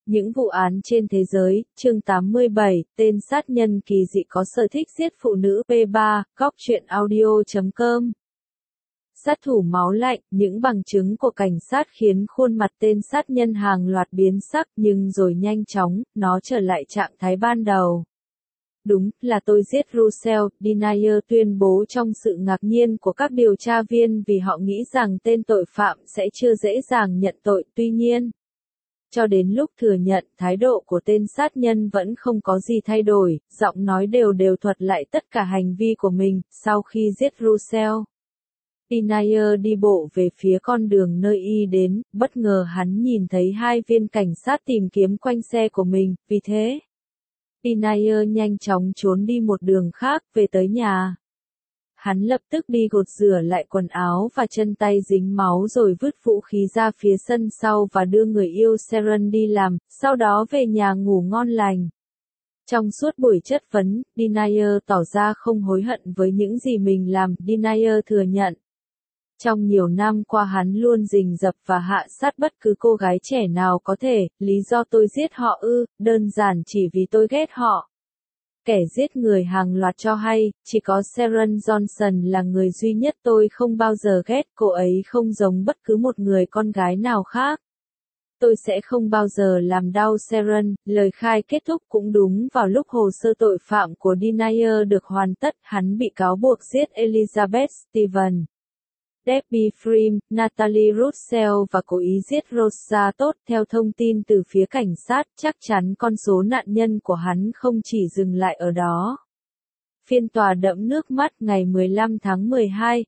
Những vụ án trên thế giới, chương 87, tên sát nhân kỳ dị có sở thích giết phụ nữ P3, góc truyện audio.com. Sát thủ máu lạnh, những bằng chứng của cảnh sát khiến khuôn mặt tên sát nhân hàng loạt biến sắc nhưng rồi nhanh chóng, nó trở lại trạng thái ban đầu. Đúng, là tôi giết Russell, Denier tuyên bố trong sự ngạc nhiên của các điều tra viên vì họ nghĩ rằng tên tội phạm sẽ chưa dễ dàng nhận tội, tuy nhiên. Cho đến lúc thừa nhận, thái độ của tên sát nhân vẫn không có gì thay đổi, giọng nói đều thuật lại tất cả hành vi của mình, sau khi giết Russell. Denier đi bộ về phía con đường nơi y đến, bất ngờ hắn nhìn thấy hai viên cảnh sát tìm kiếm quanh xe của mình, vì thế, Denier nhanh chóng trốn đi một đường khác, về tới nhà. Hắn lập tức đi gột rửa lại quần áo và chân tay dính máu rồi vứt vũ khí ra phía sân sau và đưa người yêu Sharon đi làm, sau đó về nhà ngủ ngon lành. Trong suốt buổi chất vấn, Denier tỏ ra không hối hận với những gì mình làm, Denier thừa nhận. Trong nhiều năm qua hắn luôn rình rập và hạ sát bất cứ cô gái trẻ nào có thể, lý do tôi giết họ đơn giản chỉ vì tôi ghét họ. Kẻ giết người hàng loạt cho hay, chỉ có Sharon Johnson là người duy nhất tôi không bao giờ ghét, cô ấy không giống bất cứ một người con gái nào khác. Tôi sẽ không bao giờ làm đau Sharon, lời khai kết thúc cũng đúng vào lúc hồ sơ tội phạm của Denier được hoàn tất, hắn bị cáo buộc giết Elizabeth Stevens, Debbie Frame, Natalie Russell và cố ý giết Rosa Todd. Theo thông tin từ phía cảnh sát, chắc chắn con số nạn nhân của hắn không chỉ dừng lại ở đó. Phiên tòa đẫm nước mắt ngày 15 tháng 12,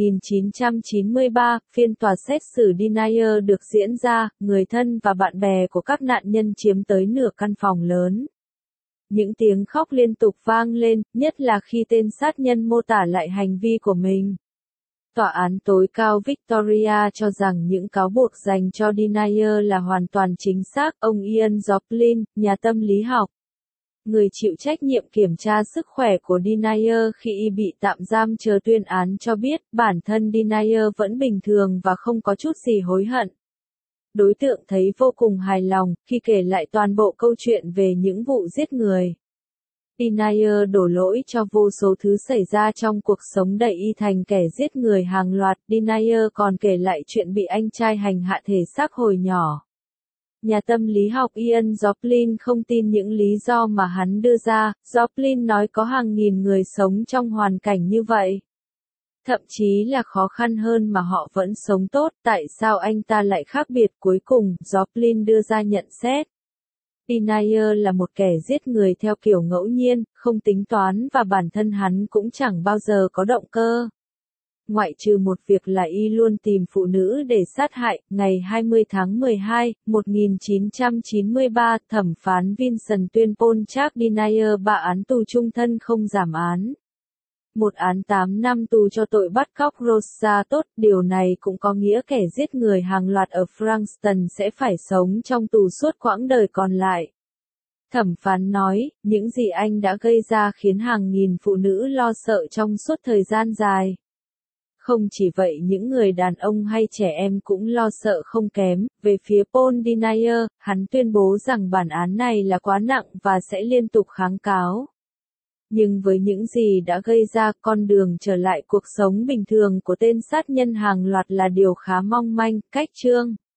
1993, phiên tòa xét xử Denier được diễn ra, người thân và bạn bè của các nạn nhân chiếm tới nửa căn phòng lớn. Những tiếng khóc liên tục vang lên, nhất là khi tên sát nhân mô tả lại hành vi của mình. Tòa án tối cao Victoria cho rằng những cáo buộc dành cho Denier là hoàn toàn chính xác. Ông Ian Joplin, nhà tâm lý học, người chịu trách nhiệm kiểm tra sức khỏe của Denier khi y bị tạm giam chờ tuyên án cho biết, bản thân Denier vẫn bình thường và không có chút gì hối hận. Đối tượng thấy vô cùng hài lòng khi kể lại toàn bộ câu chuyện về những vụ giết người. Denier đổ lỗi cho vô số thứ xảy ra trong cuộc sống đẩy y thành kẻ giết người hàng loạt. Denier còn kể lại chuyện bị anh trai hành hạ thể xác hồi nhỏ. Nhà tâm lý học Ian Joplin không tin những lý do mà hắn đưa ra. Joplin nói có hàng nghìn người sống trong hoàn cảnh như vậy. Thậm chí là khó khăn hơn mà họ vẫn sống tốt, tại sao anh ta lại khác biệt? Cuối cùng, Joplin đưa ra nhận xét. Denier là một kẻ giết người theo kiểu ngẫu nhiên, không tính toán và bản thân hắn cũng chẳng bao giờ có động cơ. Ngoại trừ một việc là y luôn tìm phụ nữ để sát hại. Ngày 20 tháng 12, 1993, thẩm phán Vincent tuyên Paul Chuck Denier 3 án tù chung thân không giảm án. Một án 8 năm tù cho tội bắt cóc Rosa Todd. Điều này cũng có nghĩa kẻ giết người hàng loạt ở Frankston sẽ phải sống trong tù suốt quãng đời còn lại. Thẩm phán nói, những gì anh đã gây ra khiến hàng nghìn phụ nữ lo sợ trong suốt thời gian dài. Không chỉ vậy, những người đàn ông hay trẻ em cũng lo sợ không kém. Về phía Paul Denier, hắn tuyên bố rằng bản án này là quá nặng và sẽ liên tục kháng cáo. Nhưng với những gì đã gây ra, con đường trở lại cuộc sống bình thường của tên sát nhân hàng loạt là điều khá mong manh. Cách chương